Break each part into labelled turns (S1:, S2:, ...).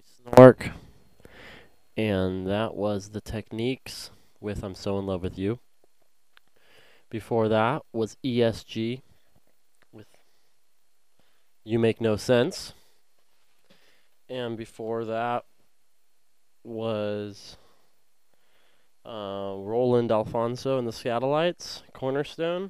S1: Snork, and that was The Techniques with I'm So In Love With You. Before that was ESG with You Make No Sense. And before that was Roland Alfonso and the Skatalites, Cornerstone.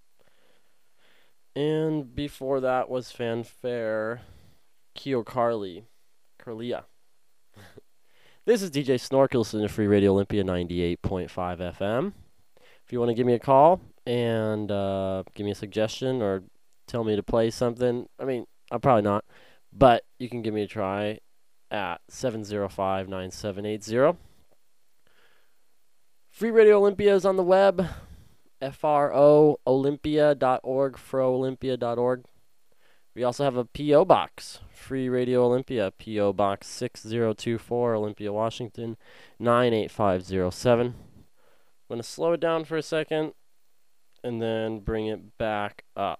S1: And before that was Fanfare, Keo Carlia. This is DJ Snork, listening to Free Radio Olympia 98.5 FM. If you want to give me a call and give me a suggestion or tell me to play something, I'll probably not, but you can give me a try at 705-9780. Free Radio Olympia is on the web, froolympia.org, froolympia.org. We also have a P.O. Box, Free Radio Olympia, P.O. Box 6024, Olympia, Washington, 98507. I'm going to slow it down for a second and then bring it back up.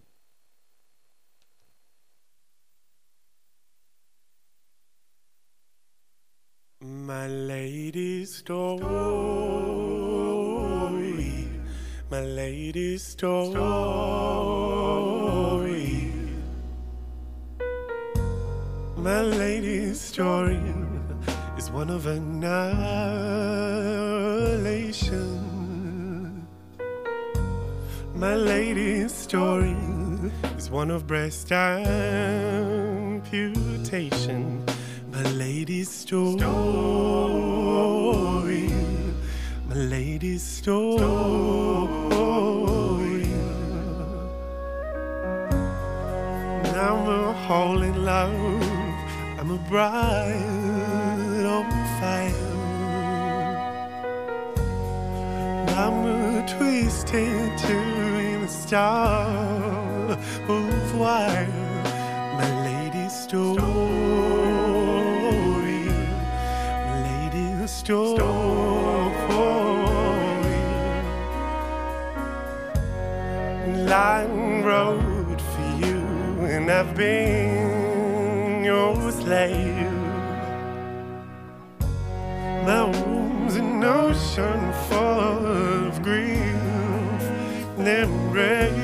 S2: My lady's story, my lady's story, my lady's story is one of annihilation. My lady's story is one of breast amputation. My lady's story, my lady's story. I'm a hole in love, I'm a bride on fire. I'm a twisted to the star of wire. My lady's story. Story. Line road for you, and I've been your slave. My womb's an ocean full of grief, never rage.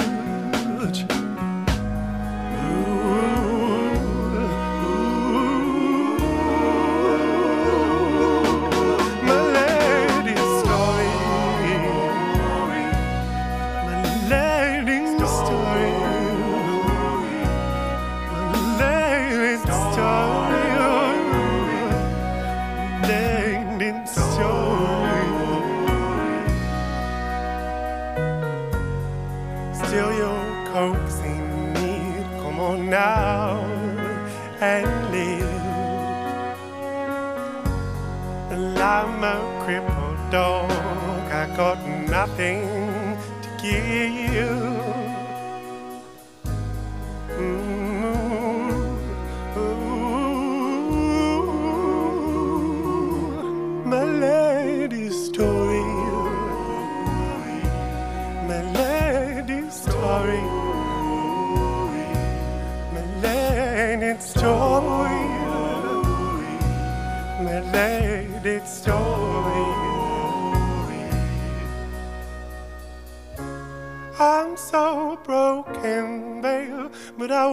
S2: I'm a crippled dog, I got nothing to give. My lady's story, my lady's story, my lady's story, my lady's story. I'm so broken, babe, but I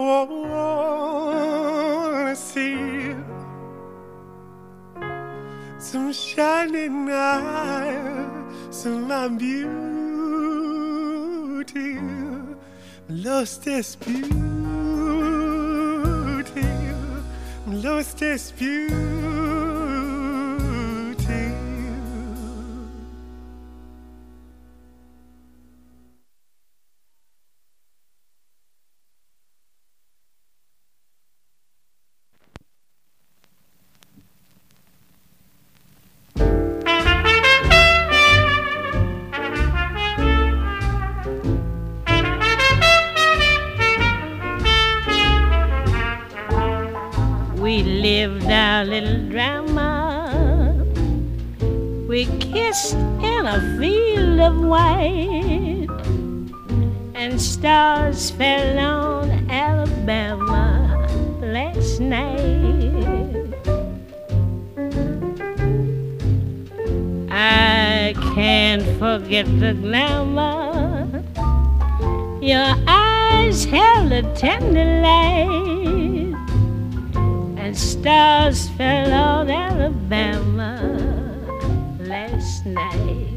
S2: wanna see some shining eyes of my beauty, lost this beauty, lost this beauty.
S3: We lived our little drama. We kissed in a field of white, and stars fell on Alabama last night. can't forget the glamour. Your eyes held a tender light, and stars fell on Alabama last night.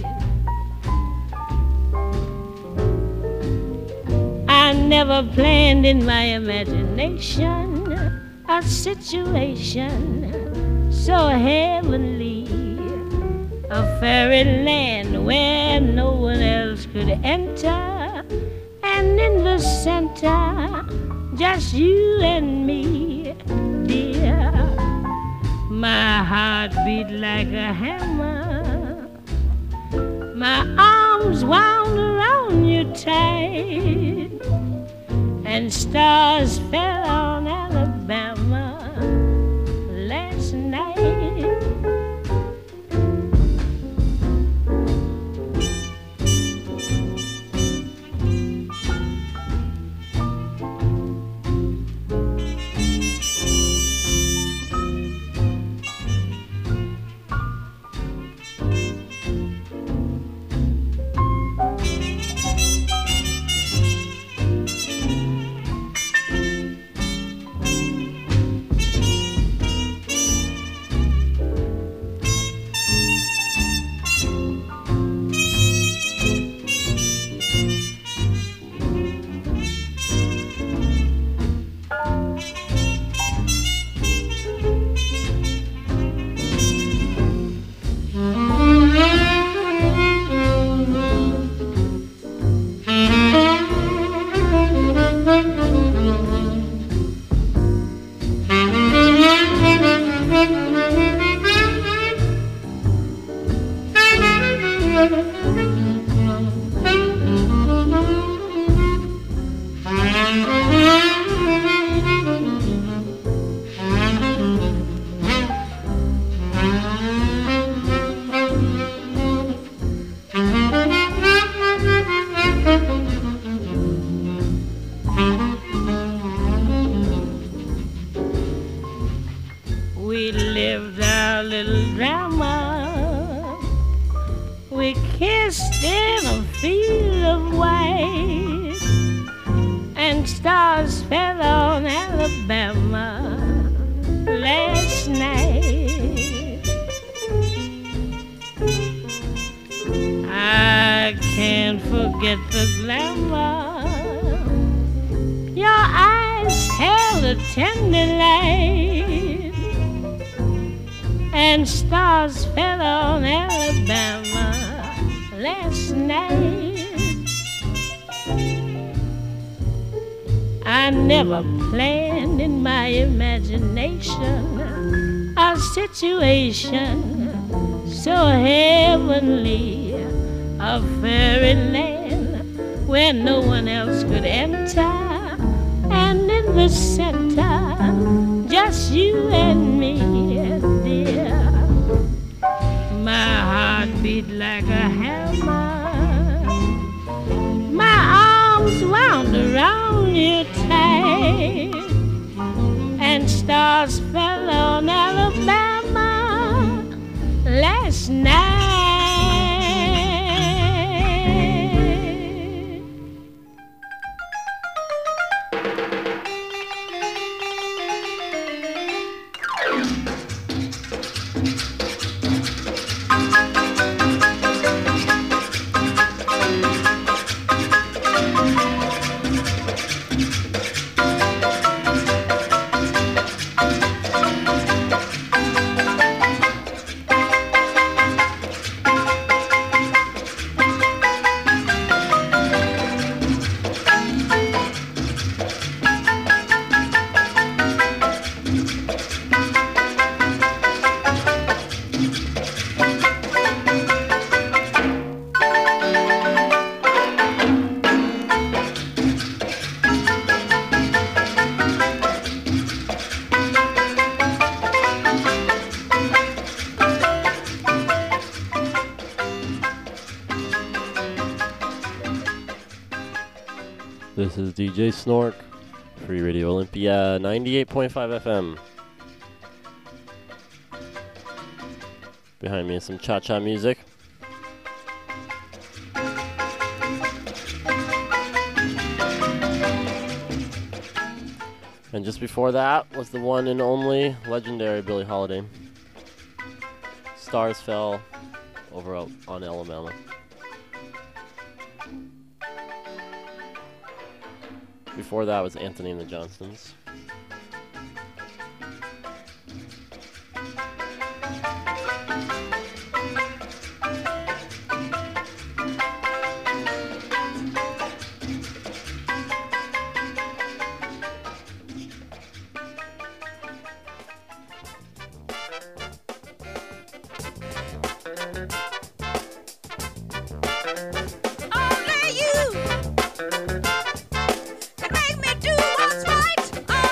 S3: I never planned in my imagination a situation so heavenly, a fairyland where no one else could enter, and in the center, just you and me, dear. My heart beat like a hammer, my arms wound around you tight, and stars fell on Alabama last night. We lived our little drama. We kissed in a field of white, and stars fell on Alabama last night. I can't forget the glamour. Your eyes held a tender light, and stars fell on Alabama last night. I never planned in my imagination a situation so heavenly, a fairyland where no one else could enter, and in the center, just you and me, dear. My heart beat like a hammer, my arms wound around you tight, and stars fell on Alabama last night.
S1: This is DJ Snork, Free Radio Olympia, 98.5 FM. Behind me is some cha-cha music. And just before that was the one and only legendary Billie Holiday. Stars Fell over on Alabama. Before that was Anthony and the Johnsons.
S4: Only you can make me do what's right.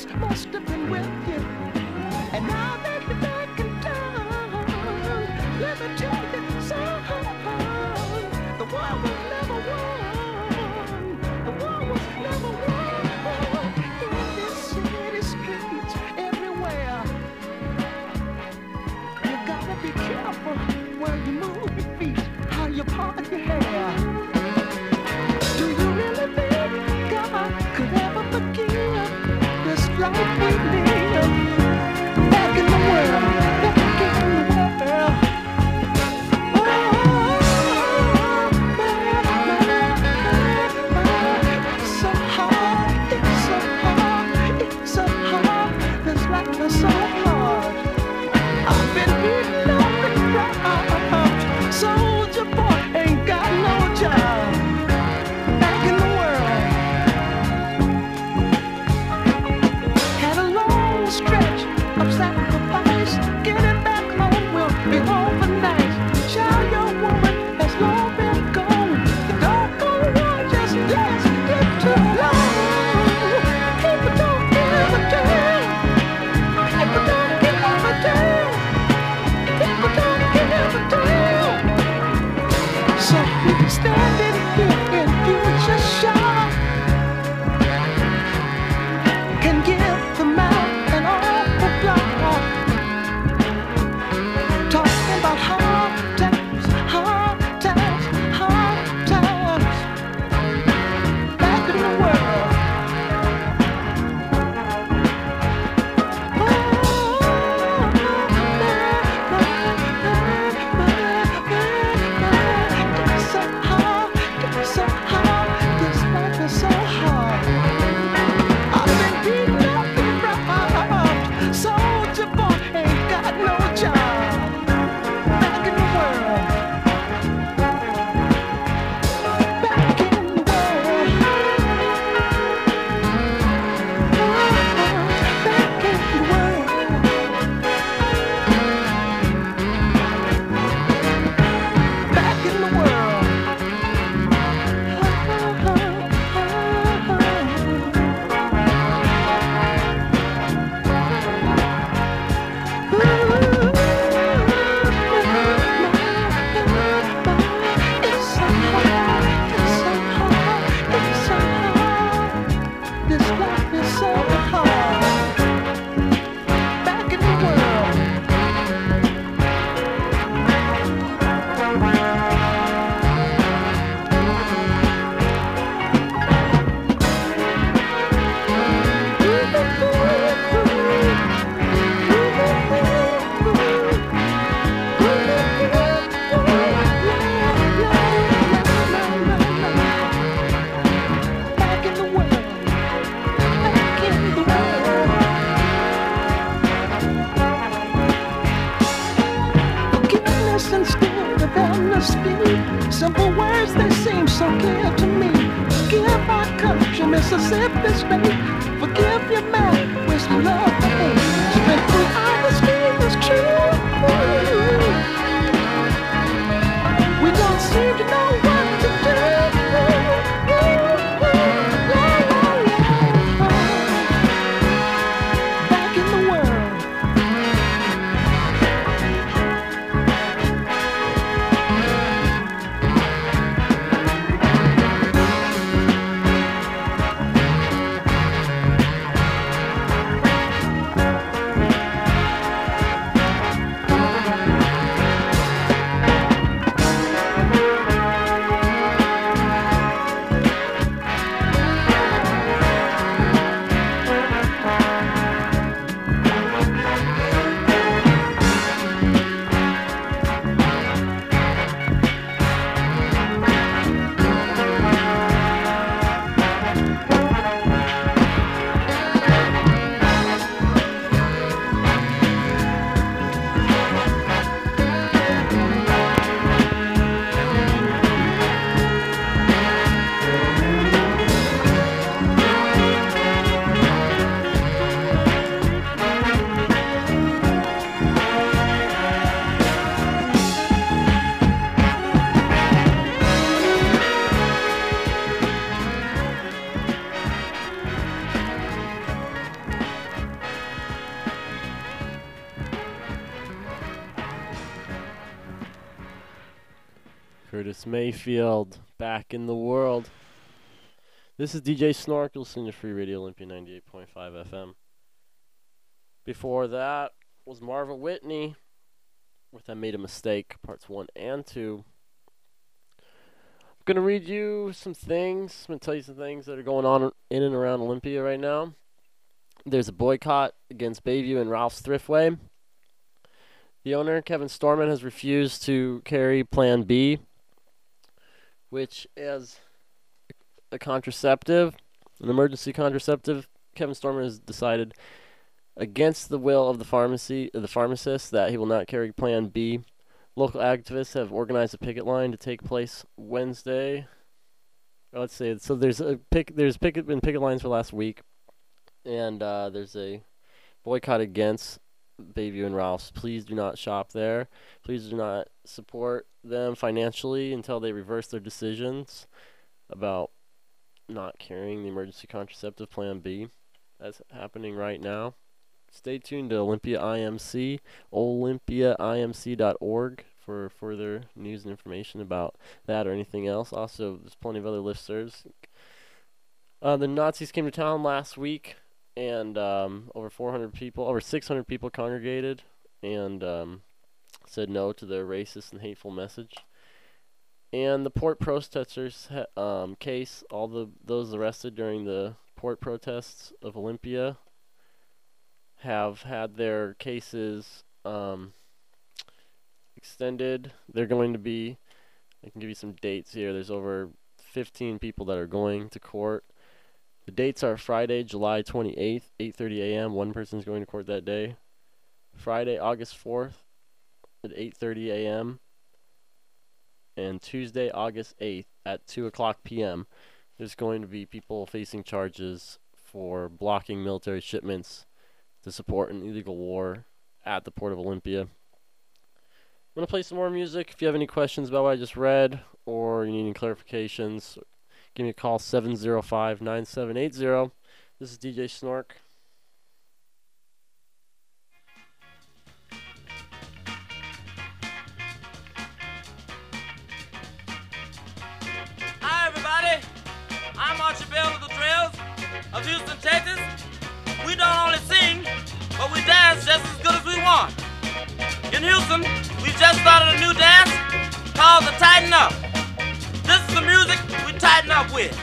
S4: must have been with you. And now that you're back in town, let me tell you, son, the war was never won. The war was never won. In this city streets, everywhere, you gotta be careful where you move your feet, how you part your hair. Do you really think God could ever forgive this life we live? Back in the world, back in the world. It's so hard, it's so hard, it's so hard. This life is so hard. I've been beaten up and robbed. Soldier boy ain't got no job. Back in the world. Had a long stretch of sacrifice. Getting back home will be overnight. Child, your woman has long been gone. The doggone war just lasted too long. People don't give a damn. People don't give a damn. People don't give a damn. So we standing here in future shock can give the mouth an awful block. Talking about hard times, hard times, hard times. Back in the world. It's so hard, it's so hard. This life is so hard. I've been beaten up and robbed. Soldier boy ain't got no job. Back in the world. Back in the world. Back in the world. Back in the world. It's so hard, it's so hard, it's so hard. This life is so hard. Back in the world. Back in the world. Back in the world. Forgiveness instead of amnesty. Simple words, they seem so clear to me. Forgive our country, Mississippi State. Forgive your man, with love and hate. Spent 3 hours here was true. We don't seem to know what to do. Back in the world.
S1: Curtis Mayfield, back in the world. This is DJ Snork, listening to Free Radio Olympia 98.5 FM. Before that was Marva Whitney with I Made a Mistake, parts 1 and 2. I'm going to read you some things. I'm going to tell you some things that are going on in and around Olympia right now. There's a boycott against Bayview and Ralph's Thriftway. The owner, Kevin Storman, has refused to carry Plan B, which is a contraceptive, an emergency contraceptive. Kevin Storman has decided, against the will of the pharmacist, that he will not carry Plan B. Local activists have organized a picket line to take place Wednesday. Let's see. So there's been picket lines for last week, and there's a boycott against Bayview and Ralph's. Please do not shop there. Please do not support them financially until they reverse their decisions about not carrying the emergency contraceptive Plan B. That's happening right now. Stay tuned to Olympia IMC, olympiaimc.org for further news and information about that or anything else. Also, there's plenty of other listservs. The Nazis came to town last week, and over 600 people congregated and said no to their racist and hateful message. And the port protesters case, those arrested during the port protests of Olympia have had their cases extended. They're going to be, I can give you some dates here. There's over 15 people that are going to court. The dates are Friday, July 28th, 8:30 a.m. One person's going to court that day. Friday, August 4th at 8:30 a.m. And Tuesday, August 8th at 2 o'clock p.m. There's going to be people facing charges for blocking military shipments to support an illegal war at the Port of Olympia. I'm going to play some more music. If you have any questions about what I just read or you need any clarifications, give me a call, 705-9780. This is DJ Snork.
S5: Hi, everybody. I'm Archie Bell of the Trails of Houston, Texas. We don't only sing, but we dance just as good as we want. In Houston, we just started a new dance called the Tighten Up. This is the music we tighten up with.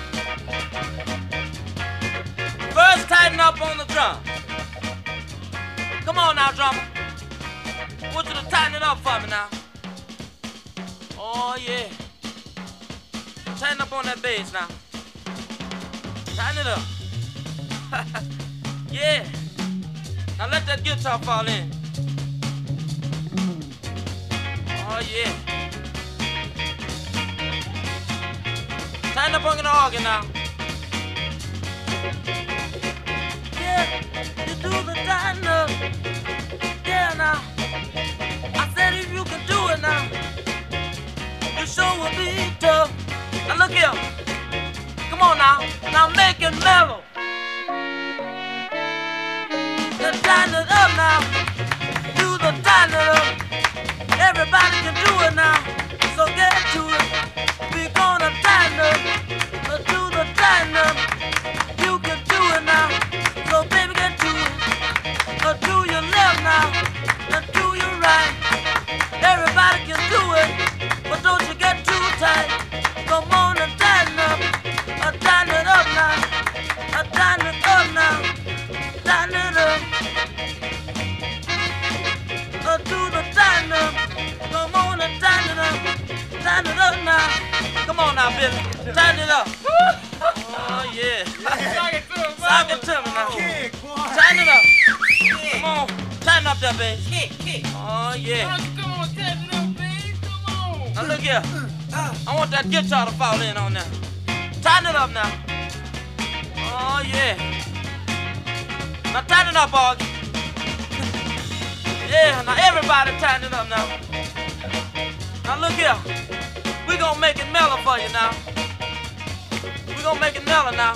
S5: First, tighten up on the drum. Come on now, drummer. I want you to tighten it up for me now. Oh, yeah. Tighten up on that bass now. Tighten it up. Yeah. Now let that guitar fall in. Oh, yeah. Tighten up on the organ now. Yeah, you do the tighten up. Yeah, now. I said if you can do it now, you sure will be tough. Now look here. Come on now. Now make it mellow. Then tighten it up now. Do the tighten it up. Everybody can do it now. So get to it. We're gonna tighten up. Do the tighten up. You can do it now. So baby get to it. Do your left now. And do your right. Everybody can do it. But don't you get too tight. Come on and tighten up. Tighten it up now. Tighten it up now. Tighten it up. Do the tighten up. Come on and tighten it up. Tighten it up now. Come on now, Billy. Tighten it up. Oh, yeah. Sock it to me now. Tighten it up. Come on. Tighten up that bass. Oh, yeah.
S6: Come on, tighten it up, babe. Come on.
S5: Now look here. I want that guitar to fall in on that. Tighten it up now. Oh, yeah. Now tighten it up, Augie. Yeah, now everybody tighten it up now. Now look here. We gonna make it mellow for you now. We gonna make it mellow now.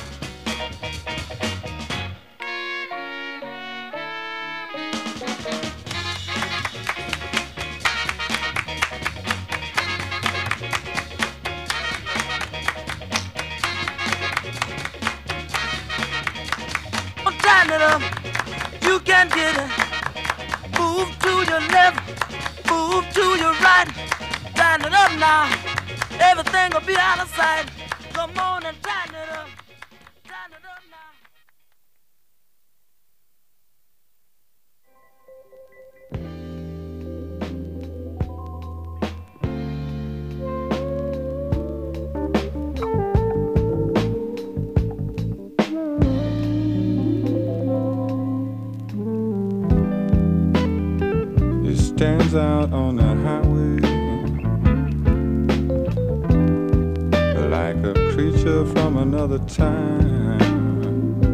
S5: tighten it up. You can get it. Move to your left, move to your right. Tighten it up now. Everything will be out of sight. Come on and tighten it up. Tighten it up now.
S7: Stands out on the highway like a creature from another time.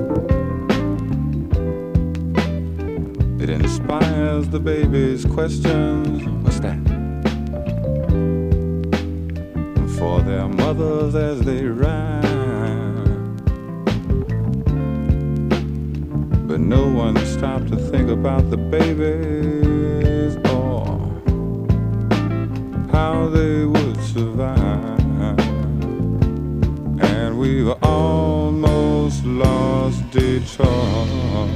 S7: It inspires the baby's questions. What's that? For their mothers as they rhyme. But no one stopped to think about the babies or how they would survive. And we've almost lost Detroit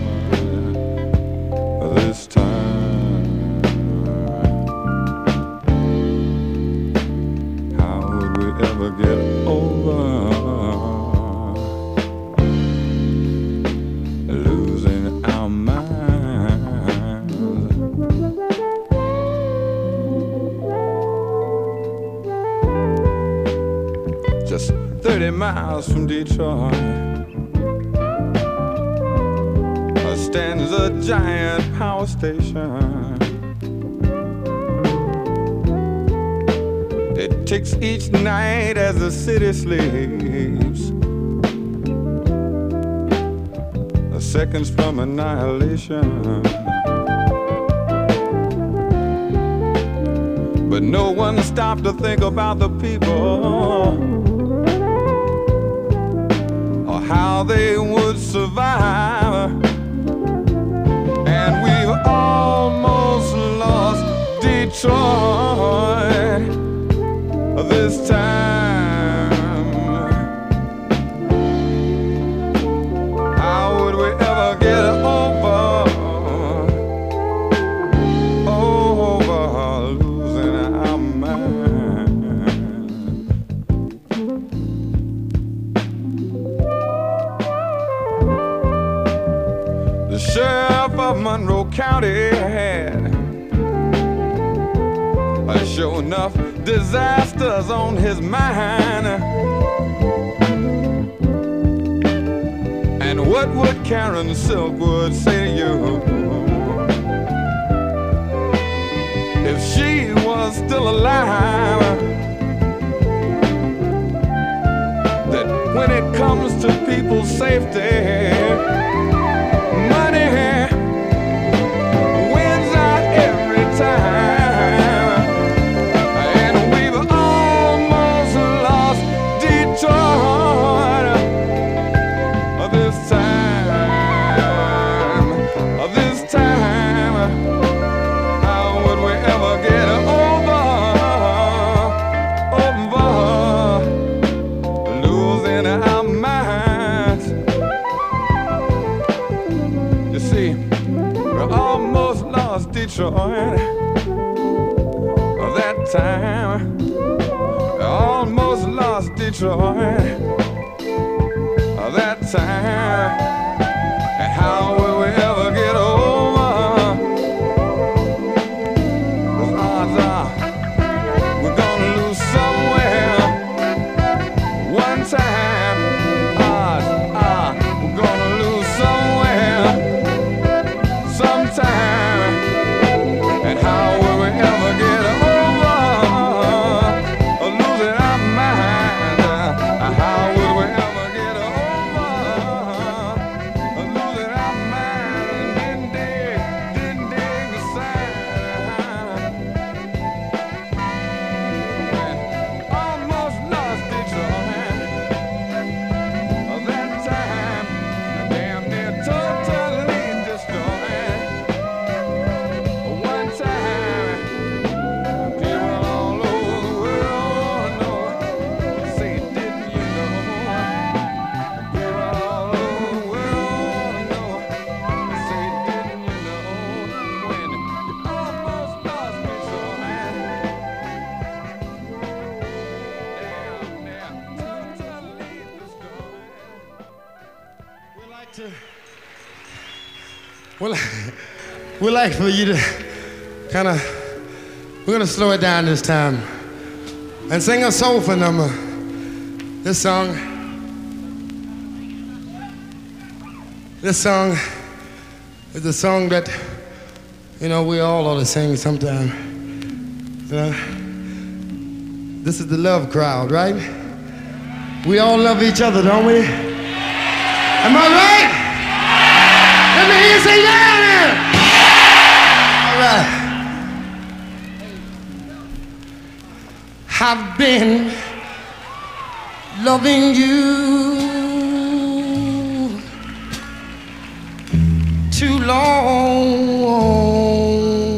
S7: this time. How would we ever get over losing our minds? Just 30 miles from Detroit stands a giant power station. It ticks each night as the city sleeps. Seconds from annihilation. But no one stopped to think about the people or how they would survive. And we've almost lost Detroit this time. How would we ever get over losing our mind? The sheriff of Monroe County had sure enough disasters on his mind. And what would Karen Silkwood say to you if she was still alive? That when it comes to people's safety, money wins out every time. Detroit, that time, almost lost Detroit, that time, and how will we ever get over? The odds are we're gonna lose somewhere, one time, odds are we're gonna lose somewhere, sometime. How will we ever get over losing our mind? How will we ever get over
S8: Well, we'd like for you to kind of, we're going to slow it down this time and sing a soulful number. This song is a song that, you know, we all ought to sing sometime. This is the love crowd, right? We all love each other, don't we? Am I right? Let me hear you say yeah there. All right. I've been loving you too long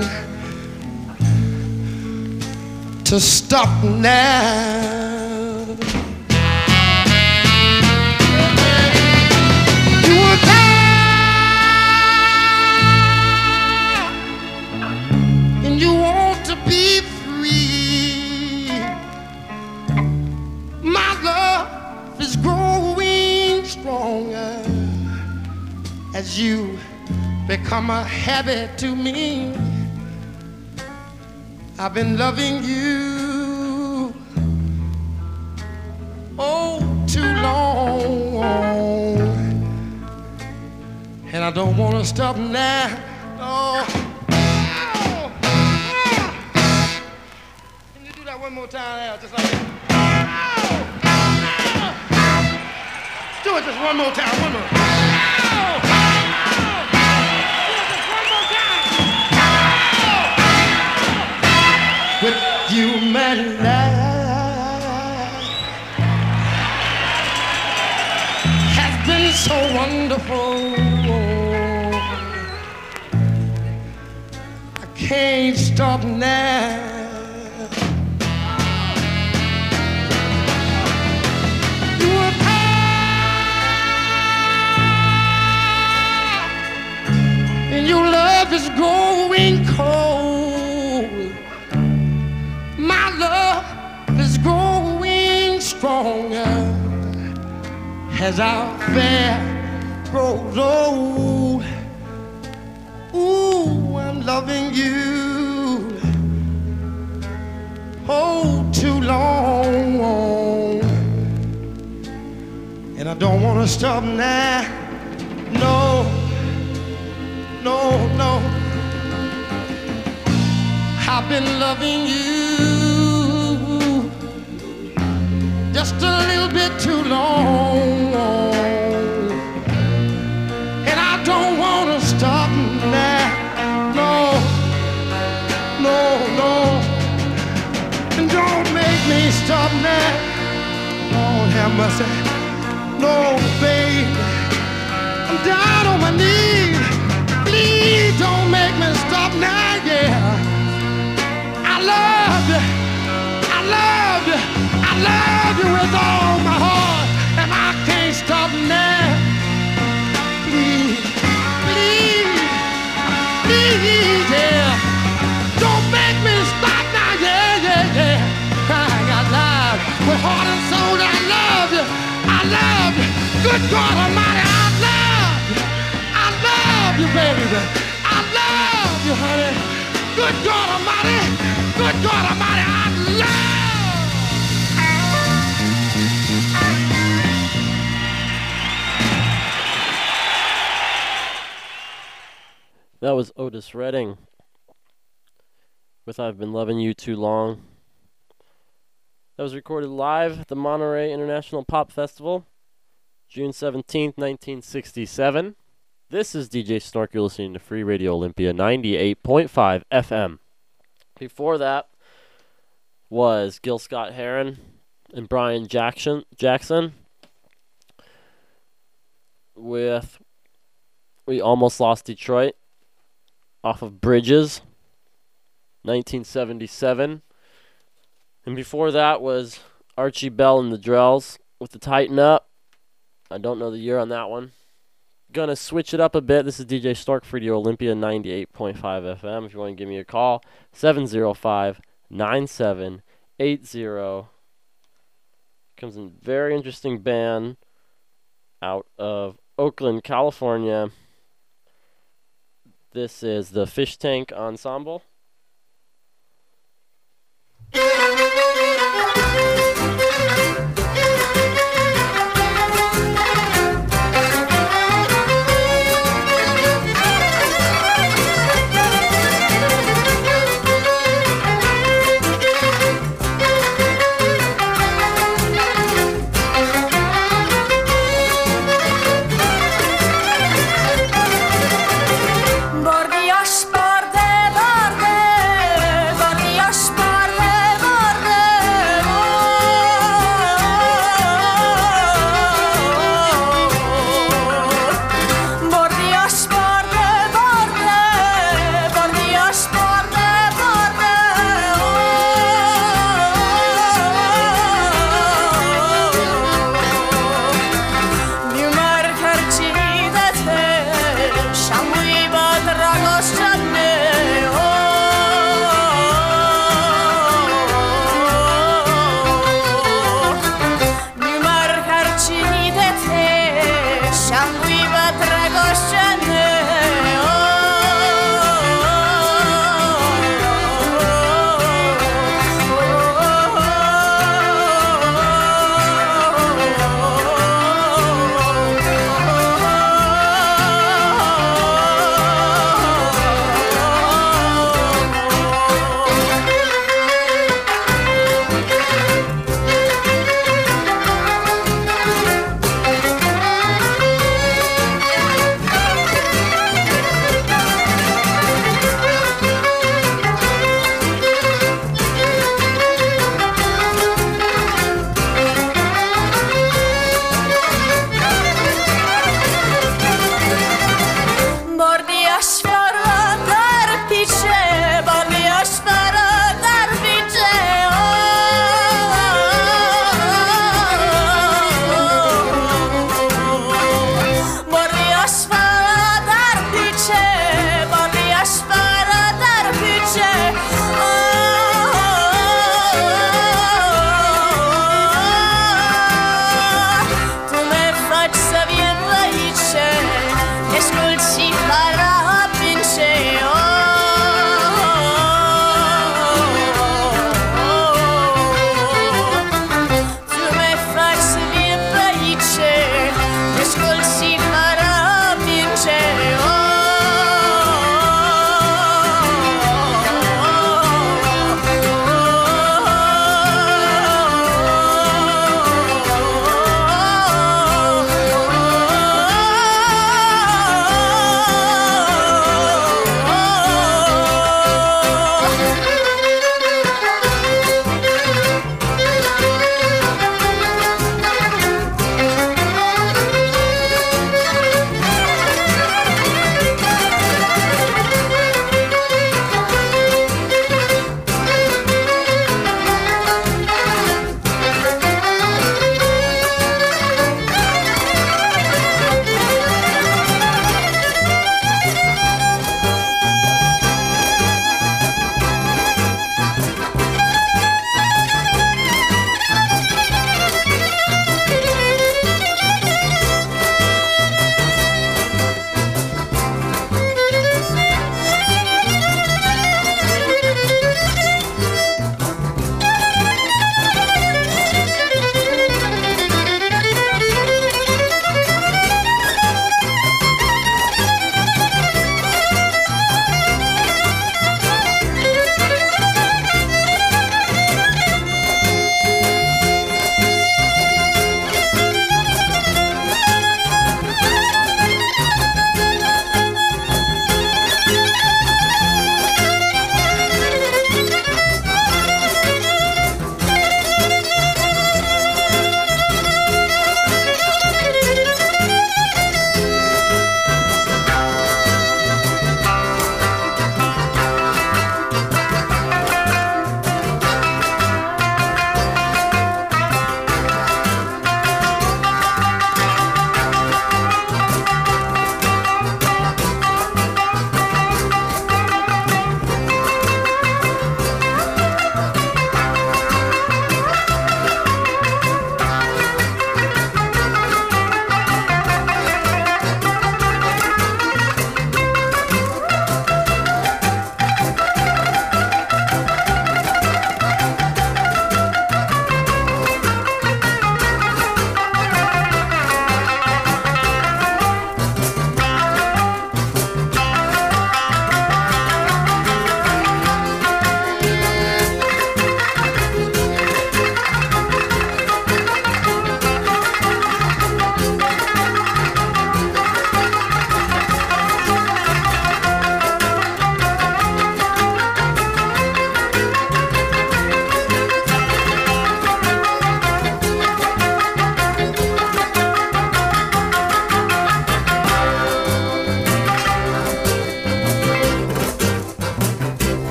S8: to stop now. You were there and you want to be free. My love is growing stronger as you become a habit to me. I've been loving you oh too long, and I don't want to stop now. Oh. Can you do that one more time now, just like that? Do it just one more time, one more. With you, my life has been so wonderful. I can't stop now. You were kind, and your love is growing cold. My love is growing stronger as our affair grows old. Ooh, I'm loving you oh too long, and I don't want to stop now. No, no, no. I've been loving you just a little bit too long, and I don't want to stop now. No, no, no, and don't make me stop now. Lord have mercy. No, baby, I'm down on my knees. Please don't make me stop now, yeah. I love you, I love you, I love you with all my heart, and I can't stop now. Please, please, please, yeah. Don't make me stop now, yeah, yeah, yeah. Crying out loud with heart and soul, I love you, I love you. Good God Almighty, I love you, baby. I love you, honey. Good God Almighty, good God Almighty, I love.
S1: That was Otis Redding with I've Been Loving You Too Long. That was recorded live at the Monterey International Pop Festival, June 17th, 1967. This is DJ Snork. You're listening to Free Radio Olympia 98.5 FM. Before that was Gil Scott-Heron and Brian Jackson with We Almost Lost Detroit off of Bridges, 1977. And before that was Archie Bell and the Drells with the Tighten Up. I don't know the year on that one. Gonna switch it up a bit. This is DJ Stork for Radio Olympia 98.5 FM. If you want to give me a call, 705-9780. Comes in a very interesting band out of Oakland, California. This is the Fish Tank Ensemble.
S9: Bordi a sparte larde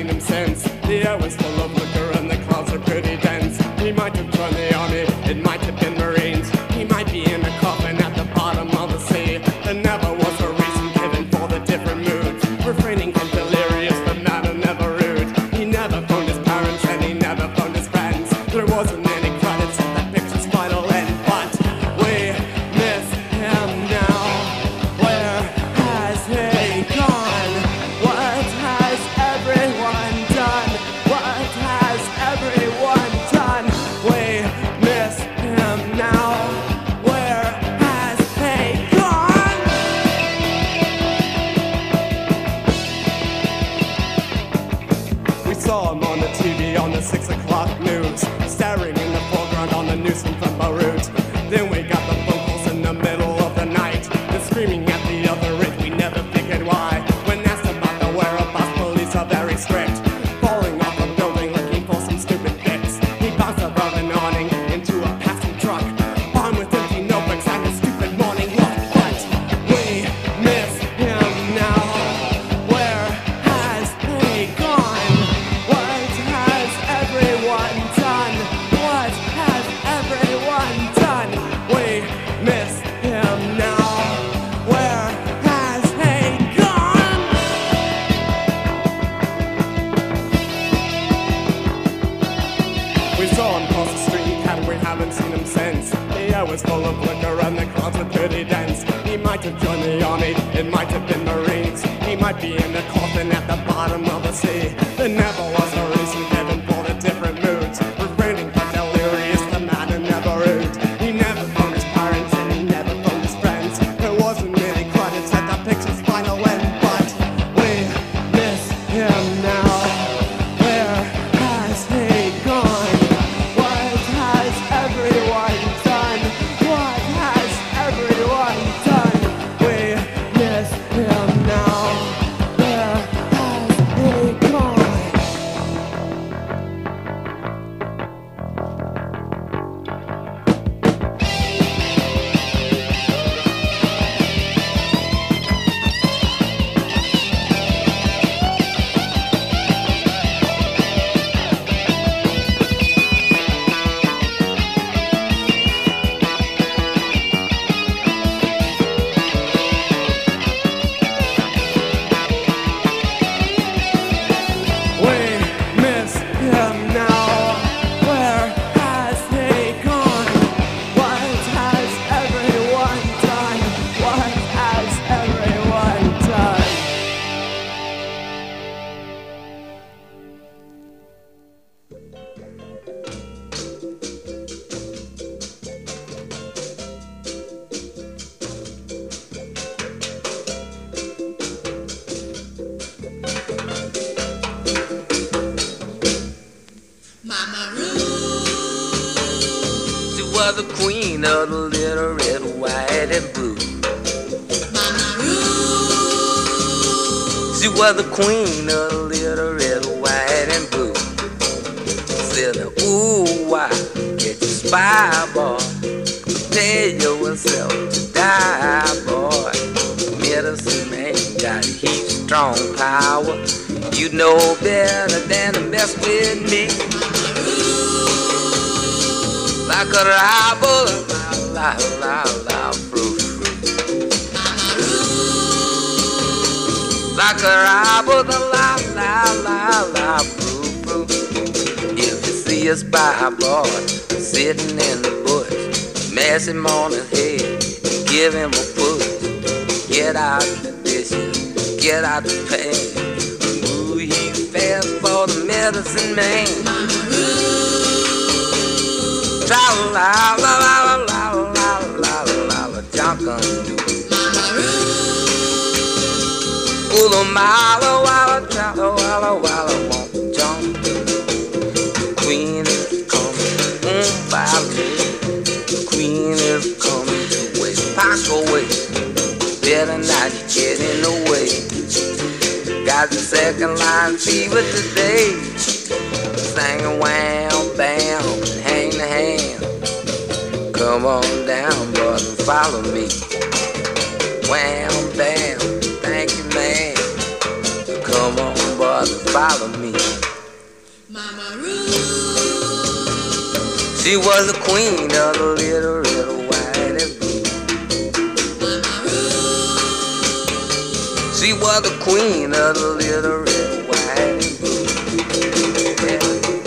S9: seen him since. The air was full of liquor and the clouds are pretty dense. He might have joined the army, it might have been Marines. He might be in a coffin at the bottom of the sea. There never was a reason given for the different moods. Refraining from delirious, the matter never rude. He never phoned his parents and he never phoned his friends. There wasn't any credits at the picture's final end, but we miss him now. Where has he gone? What has everyone done? What has everyone done? We miss him now. Where has he gone? We saw him on the TV on the 6 o'clock news, staring in the foreground on the news from Beirut. Then we got the phone calls in the middle of the night, and screaming at the other end, we never figured why. When asked about the whereabouts, police are very strict. Falling off a building looking for some stupid fix. He bounced above an awning into a passing truck, armed with empty notebooks and a stupid morning look. But we miss him now. Where has he gone? What has everyone done? What has everyone done? We miss him now. Where has he gone? We saw him cross the street and we haven't seen him since. The air was full of liquor and the clouds were pretty dense. He might have joined the army, it might have been Marines. He might be in a coffin at the bottom of the sea. There never was a reason given for the different moods. Refraining from delirious, the matter never rude. He never phoned his parents and he never phoned his friends. There wasn't any credits at the picture's final end, but we miss him now. Where has he gone? What has everyone done? What has everyone done? We miss him now. Where has he gone? We miss him now. Where has he gone? What has everyone done? What has everyone done?
S5: She was the queen of the little red, white, and blue. She was the queen of the little red, white, and blue. Said, ooh, why get you spy, boy? Prepare yourself to die, boy. Medicine man got heat strong power. You know better than to mess with me. Like a rival, la, fruit. Like a rival, la, fruit. If you see a spy boy sitting in the bush, smash him on his head, give him a push. Get out the dishes, get out the pan. Ooh, he's fast for the medicine man. La la la la la la la la la, Junkin do. Ooh, the mile, walla, won't jump. Queen is coming, Queen is coming to wait. Pack away, better not get in the way. Got the second line fever today. Singing wham, bam, hang the hand. Come on down, brother, follow me. Wham, bam, thank you, man. Come on, boy,
S10: boys that follow me.
S11: Mama Ruth.
S10: She was the queen of the little white and blue.
S11: Mama Ruth.
S10: She was the queen of the little white and blue. Yeah.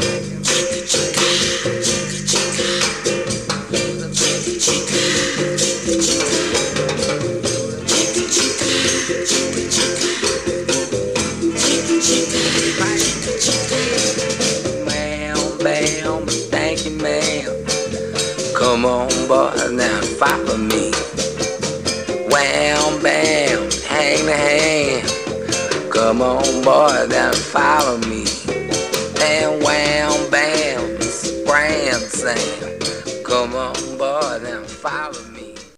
S10: Bam, thank you, ma'am. Come on, boys, now follow me. Wham, bam, hang the hand. Come on, boys, now follow me. And wham, bam, Grand Sam. Come on, boys, now follow me.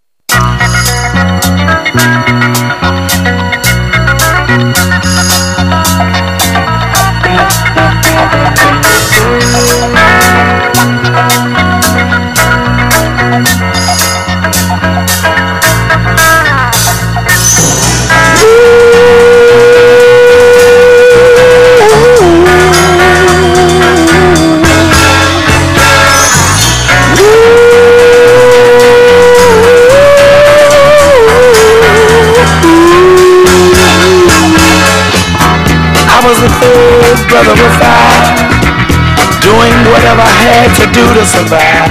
S8: Brother was I, doing whatever I had to do to survive.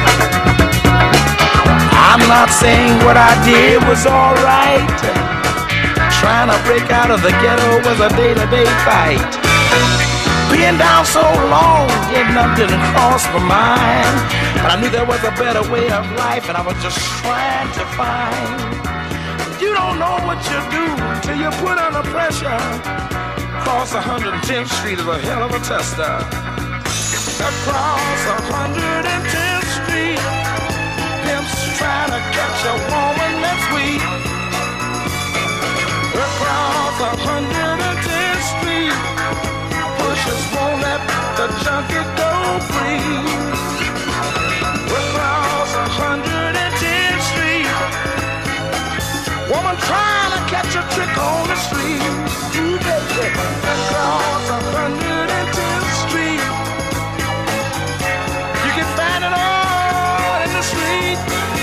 S8: I'm not saying what I did was alright. Trying to break out of the ghetto was a day-to-day fight. Being down so long, getting up didn't cross my mind. But I knew there was a better way of life, and I was just trying to find. You don't know what you do till you put under pressure. Across 110th Street is a hell of a tester. Across 110th Street, pimps trying to catch a woman that's weak. Across 110th Street, pushers won't let the junkie go free. Across 110th Street, woman trying to catch a trick on the street. Across 110th Street, you can find it all in the street.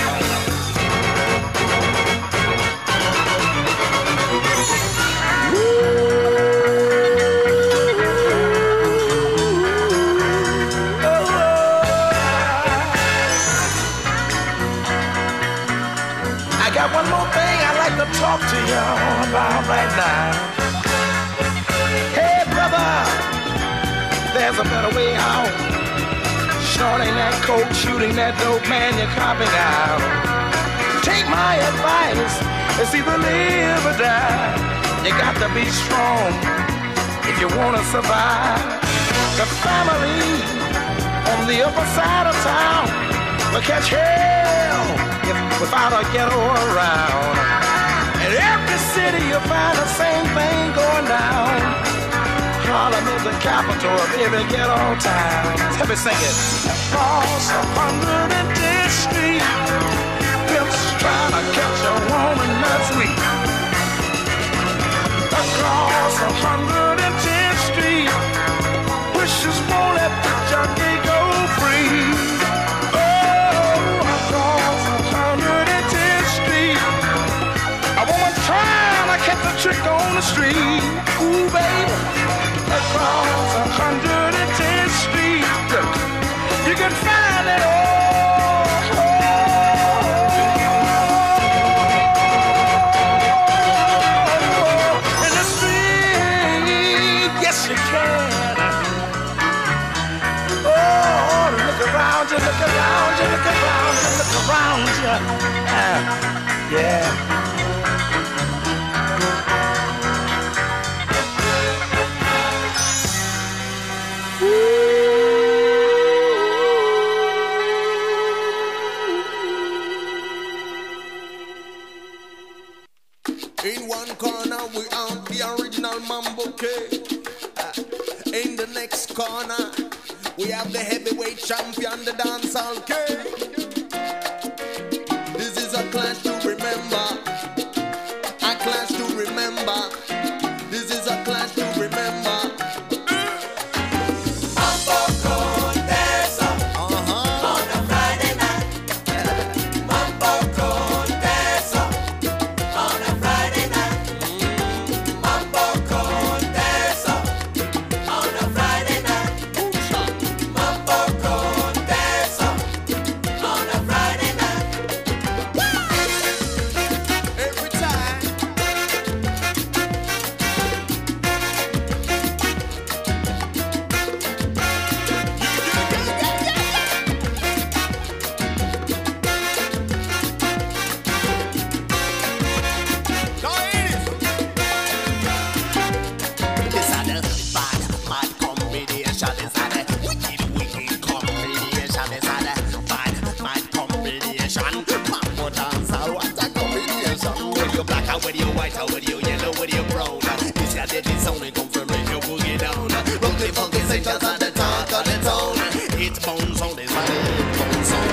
S8: I got one more thing I'd like to talk to y'all about right now. There's a better way out. Shorting that coke, shooting that dope, man, you're copping out. Take my advice, it's either live or die. You got to be strong if you want to survive. The family on the upper side of town will catch hell without a ghetto around. In every city you'll find the same thing going down. Harlem is the capital of every ghetto town. Let me sing it. Across 110th Street, pimps trying to catch a woman that's weak. Across 110th Street, wishes won't let the junkie go free. Oh, across 110th Street, a woman trying to catch a trick on the street. Ooh, baby. Across 110th Street, you can find it all. In the street, yes you can. Oh, look around you, look around you, look around you, look around you. Yeah.
S12: In one corner we are the original Mambo K. In the next corner we have the heavyweight champion, the dancehall K. This is a clash to remember, a clash to remember. This is a clash to remember. white or whether you yellow, whether you brown. This your deadly sound, it come from make your boogie down. Roughly funky sections are the talk of the town. Hit bone sound is like a hit bone sound.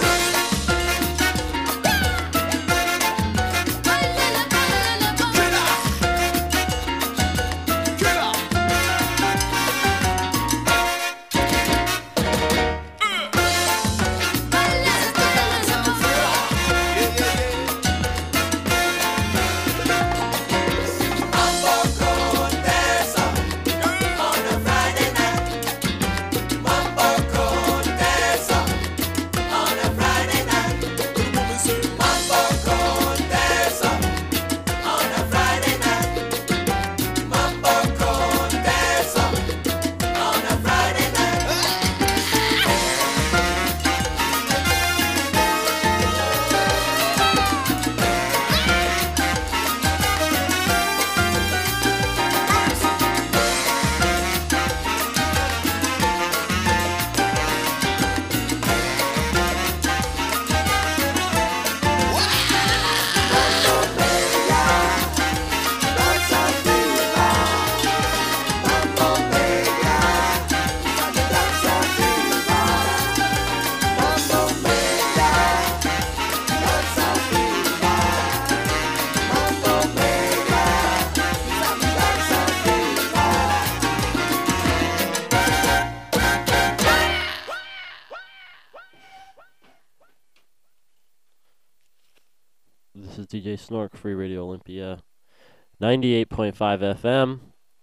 S1: This is DJ Snork, Free Radio Olympia, 98.5 FM.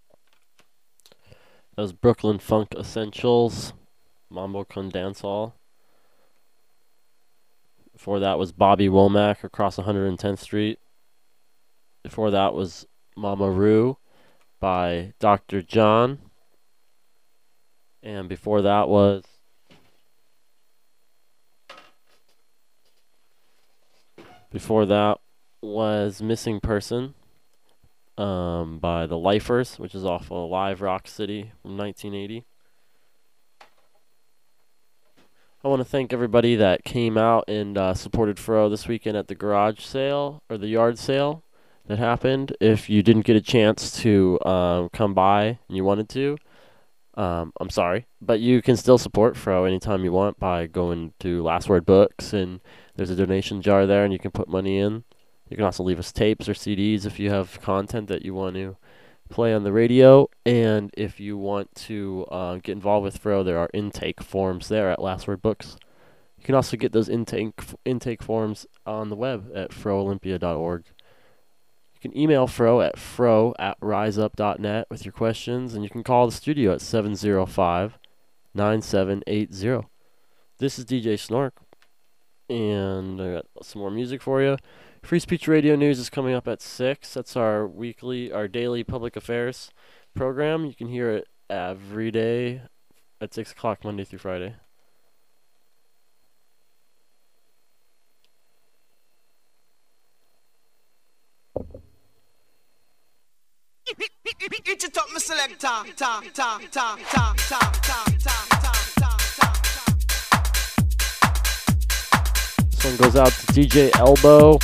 S1: That was Brooklyn Funk Essentials, Mambo Con Dancehall. Before that was Bobby Womack, Across 110th Street. Before that was Mama Roo by Dr. John. And before that was Missing Person by The Lifers, which is off of Live Rock City from 1980. I want to thank everybody that came out and supported Fro this weekend at the garage sale, or the yard sale that happened. If you didn't get a chance to come by and you wanted to, I'm sorry, but you can still support Fro anytime you want by going to Last Word Books, and there's a donation jar there, and you can put money in. You can also leave us tapes or CDs if you have content that you want to play on the radio. And if you want to get involved with Fro, there are intake forms there at Last Word Books. You can also get those intake forms on the web at froolympia.org. You can email Fro at fro@riseup.net with your questions, and you can call the studio at 705-9780. This is DJ Snork, and I got some more music for you. Free Speech Radio News is coming up at 6. That's our daily public affairs program. You can hear it every day at 6 o'clock, Monday through Friday.
S5: Get it up, my selector.
S1: This one goes out to DJ Elbow.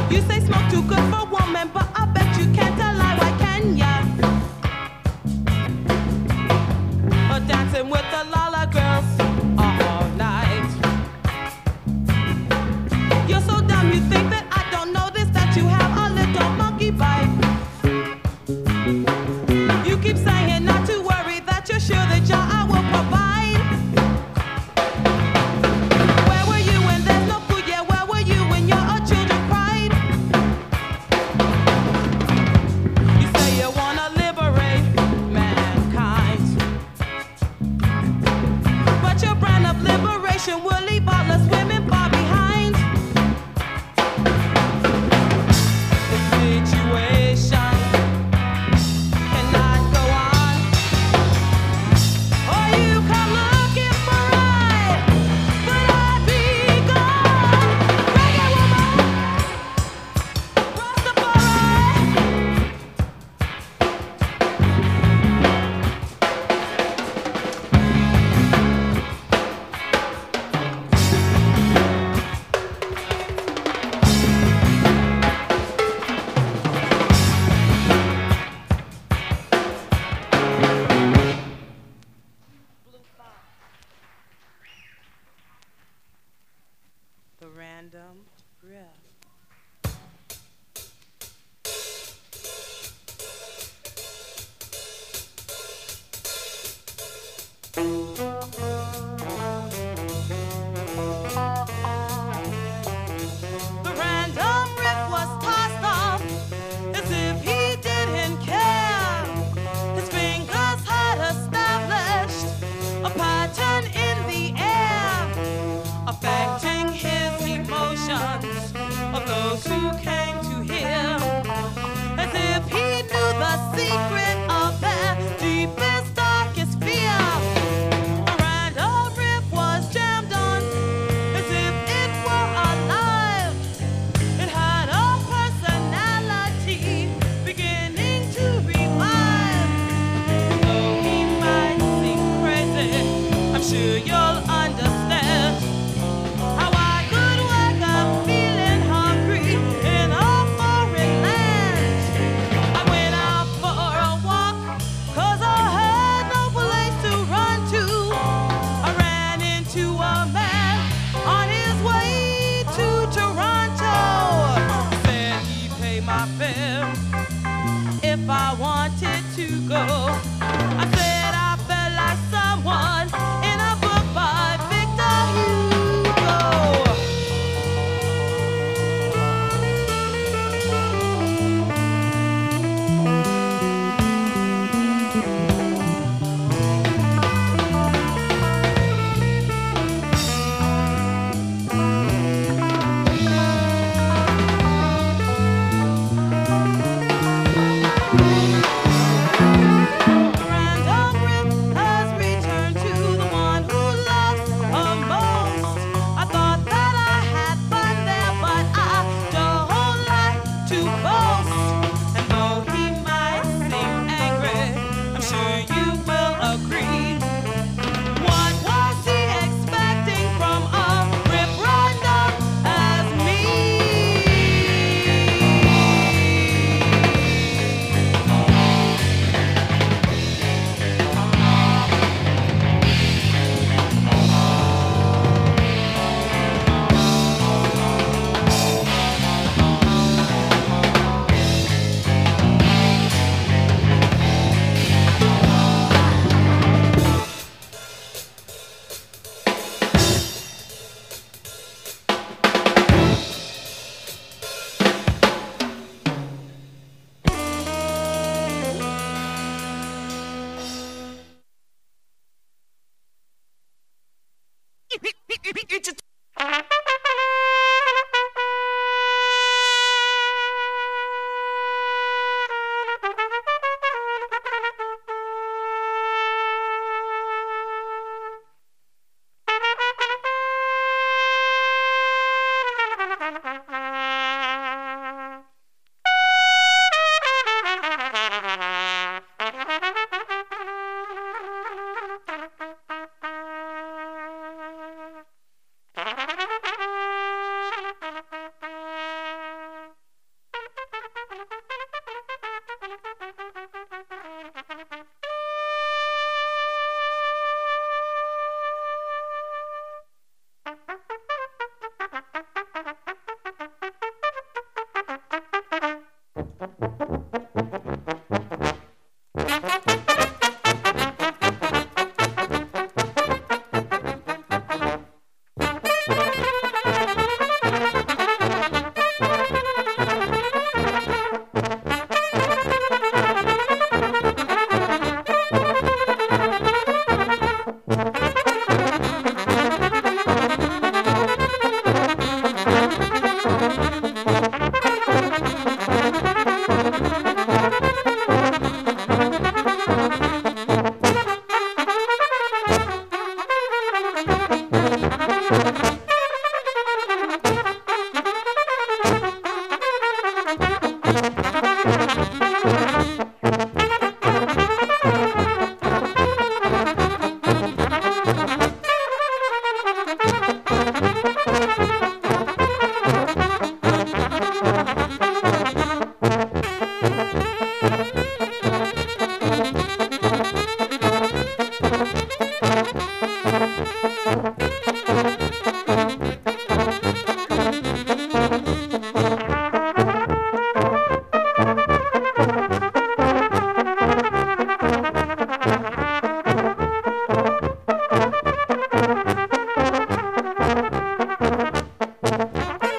S13: You say smoke too good for woman, but I bet you can't tell lie. Why can ya? Dancing with the Lala girls all night. You're so dumb, you think that I don't notice that you have a little monkey bite. You keep saying not to worry, that you're sure that I will provide. Where were you when there's no food? Yeah, where were you when your children cried? You say you wanna liberate mankind, but your brand of liberation will leave all us women far behind. The situation cannot go on, or you come looking for right, but I'd be gone. Reggae woman, Rastafari. The random riff. The random riff was tossed off as if he didn't care. His fingers had established a pattern in the air, affecting his emotions of those who came to hear, as if he knew the secret of their deepest, darkest fear. A random riff was jammed on as if it were alive. It had a personality beginning to revive. Though he might seem crazy, I'm sure you'll understand how I could work. I'm feeling hungry in a foreign land. I went out for a walk 'cause I had no place to run to. I ran into a man on his way to Toronto. Said he'd pay my fare if I wanted to go. I said I felt like someone in a book by Victor Hugo. Random riff has returned to the one who loves her most. I thought that I had fun there, but I don't like to boast. And though he might seem angry, I'm sure you will agree. What was he expecting from a riff random as me?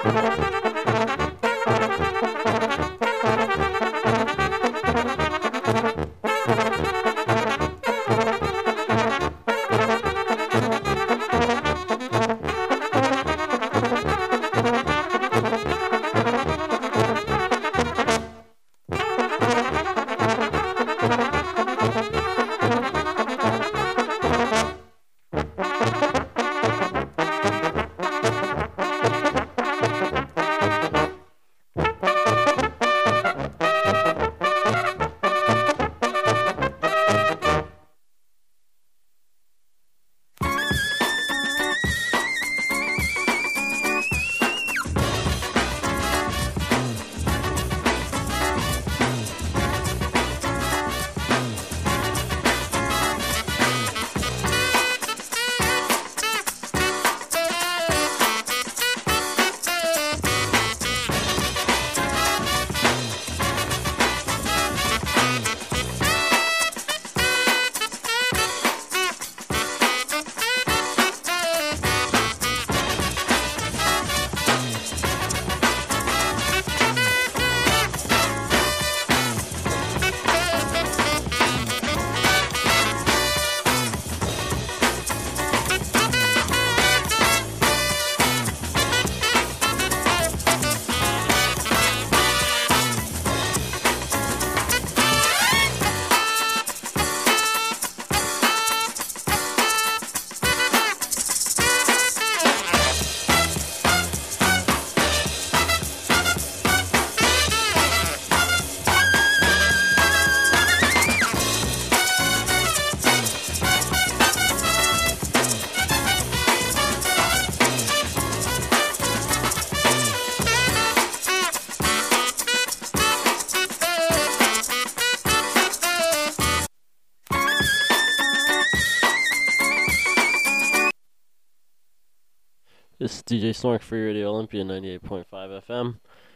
S1: This is DJ Snork, Free Radio Olympia, 98.5 FM.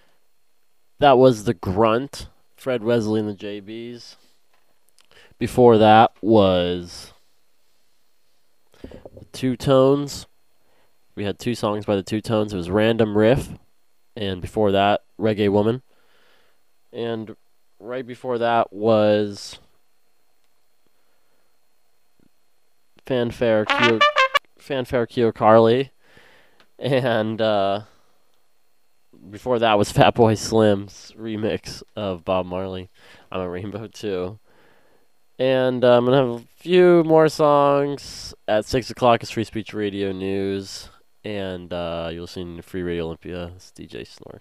S1: That was The Grunt, Fred Wesley and the JBs. Before that was the Two Tones. We had two songs by the Two Tones. It was Random Riff, and before that, Reggae Woman. And right before that was Fanfare Keo Carly. And before that was Fatboy Slim's remix of Bob Marley, I'm a Rainbow Too. And I'm going to have a few more songs. At 6 o'clock is Free Speech Radio News. And you're listening to Free Radio Olympia. It's DJ Snork.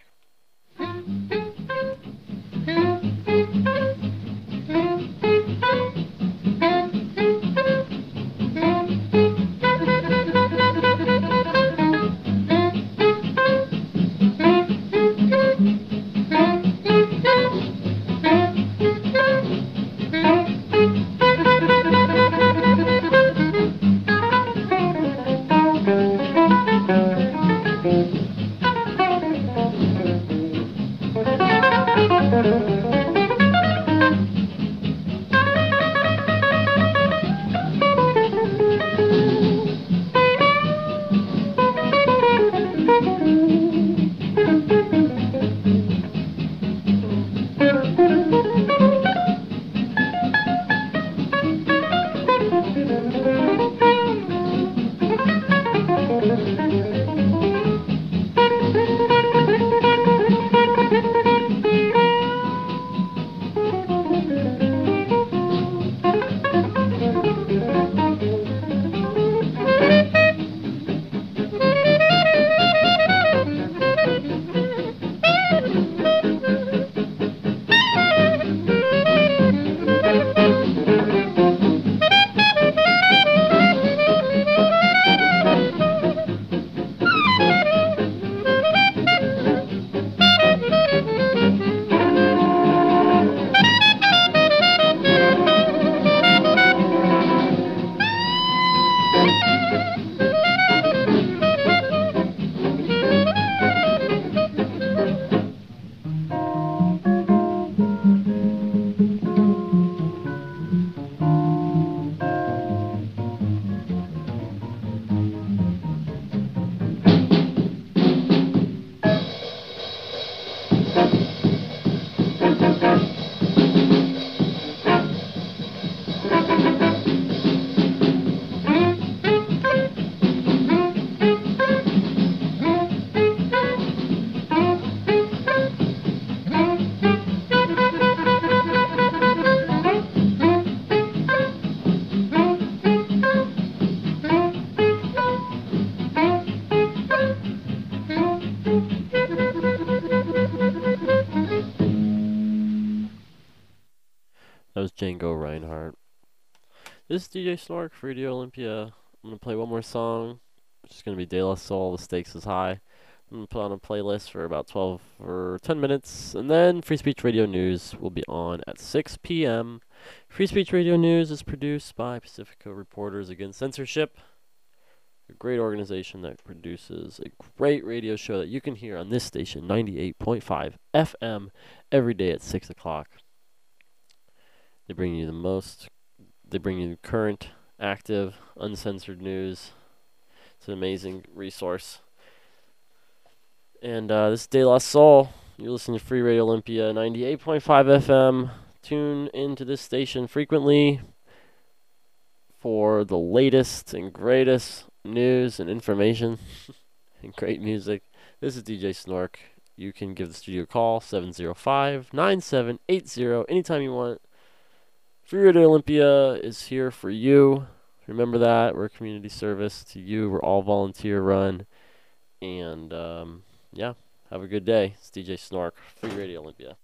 S1: was Django Reinhardt. This is DJ Snork for Radio Olympia. I'm going to play one more song, which is going to be De La Soul, The Stakes is High. I'm going to put on a playlist for about 12 or 10 minutes, and then Free Speech Radio News will be on at 6 p.m. Free Speech Radio News is produced by Pacifico Reporters Against Censorship, a great organization that produces a great radio show that you can hear on this station, 98.5 FM, every day at 6 o'clock. They bring you current, active, uncensored news. It's an amazing resource. And this is De La Soul. You're listening to Free Radio Olympia, 98.5 FM. Tune into this station frequently for the latest and greatest news and information and great music. This is DJ Snork. You can give the studio a call, 705-9780, anytime you want. Free Radio Olympia is here for you. Remember that. We're a community service to you. We're all volunteer run. And, yeah, have a good day. It's DJ Snork, Free Radio Olympia.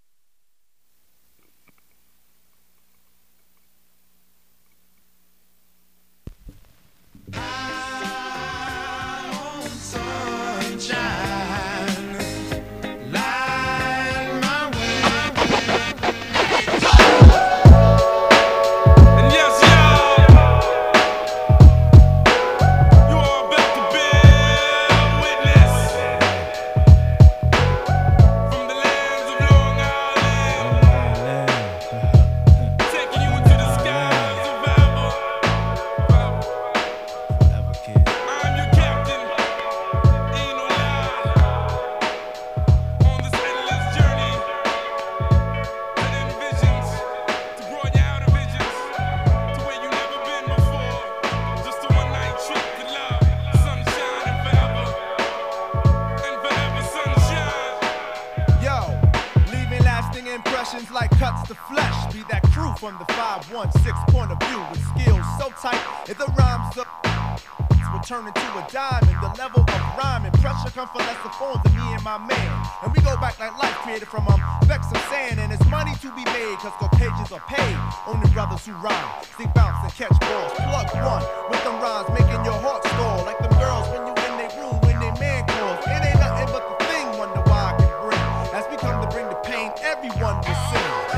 S14: Like cuts to flesh, be that crew from the 516 point of view with skills so tight, if the rhymes will turn into a diamond. The level of rhyme and pressure come from lesser forms than me and my man. And we go back like life created from specks of sand. And it's money to be made, cause Caucasians are paid. Only brothers who rhyme, stick bounce and catch balls. Plug one with them rhymes, making your heart stall. Like them girls when you in their room, when they man calls. It ain't nothing but the thing, wonder why I can bring. As we come to bring the pain, everyone will sing.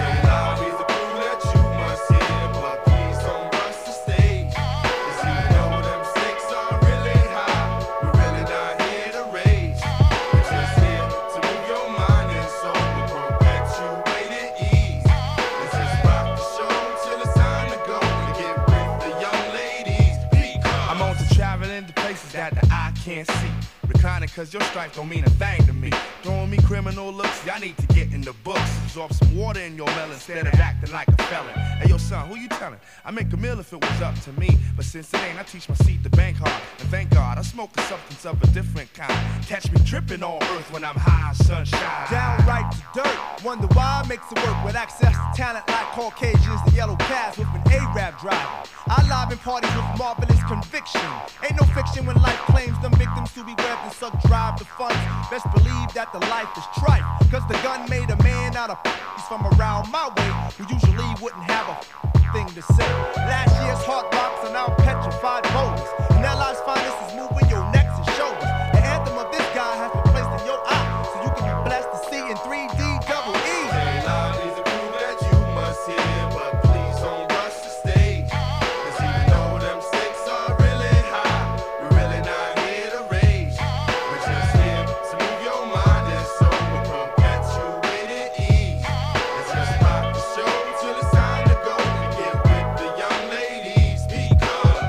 S14: Can't see. Reclining cause your stripe don't mean a thing to me. Throwing me criminal looks, y'all need to get in the books. Absorb some water in your melon instead of acting like a felon. Hey yo son, who you telling? I make a meal if it was up to me. But since it ain't, I teach my seat to bank hard. And thank God, I smoke a substance of a different kind. Catch me tripping on earth when I'm high, sunshine. Downright to dirt. Wonder why I makes it work with access to talent like Caucasians, the yellow cabs with an A-rap driver. I live in parties with marvelous conviction. Ain't no fiction when life claims them victims to be webbed and suck drive the funds. Best believe that the life is trife. Cause the gun made a man out of he's from around my way who usually wouldn't have a thing to say. Last year's hard rocks are now petrified boulders. And that life's finest is moving your necks and shoulders. The anthem of this guy has been placed in your eye so you can be blessed to see in 3D double E. Hey, love is a crew that you must hear, but please don't rush the stage. Cause even though them stakes are really high, we're really not here to rage. We're just here to move your mind and soul with perpetuated ease. Let's just rock the show till it's time to go and get with the young ladies because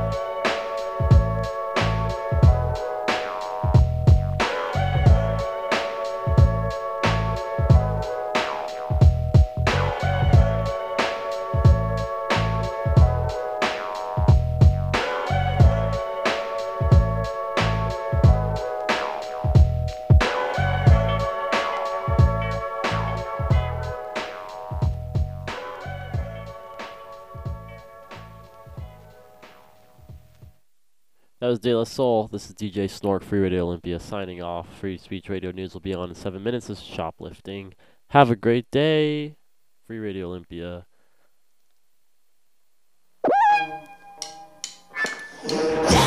S1: That was De La Soul. This is DJ Snork, Free Radio Olympia, signing off. Free Speech Radio News will be on in 7 minutes. This is Shoplifting. Have a great day. Free Radio Olympia.
S15: Yeah.